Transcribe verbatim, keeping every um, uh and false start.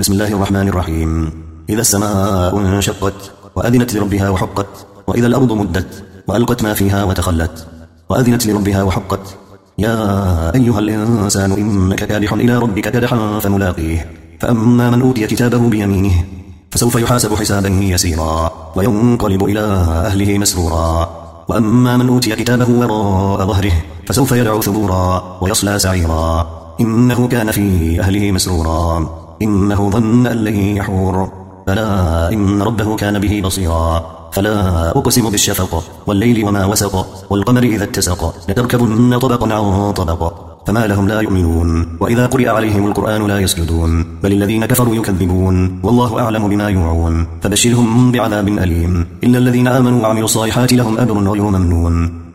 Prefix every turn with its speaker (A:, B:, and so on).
A: بسم الله الرحمن الرحيم. إذا السماء انشقت وأذنت لربها وحقت، وإذا الأرض مدت وألقت ما فيها وتخلت وأذنت لربها وحقت. يا أيها الإنسان إنك كادح إلى ربك كدحا فملاقيه. فأما من أوتي كتابه بيمينه فسوف يحاسب حسابا يسيرا وينقلب إلى أهله مسرورا. وأما من أوتي كتابه وراء ظهره فسوف يدعو ثبورا ويصلى سعيرا إنه كان في أهله مسرورا إنه ظن أن لن يحور بلى إن ربه كان به بصيرا. فلا أقسم بالشفق والليل وما وسق والقمر إذا اتسق لتركبن طبقا عن طبق فما لهم لا يؤمنون وإذا قرئ عليهم القرآن لا يسجدون بل الذين كفروا يكذبون والله أعلم بما يوعون فبشرهم بعذاب أليم إلا الذين آمنوا وعملوا الصالحات لهم أجر غير ممنون.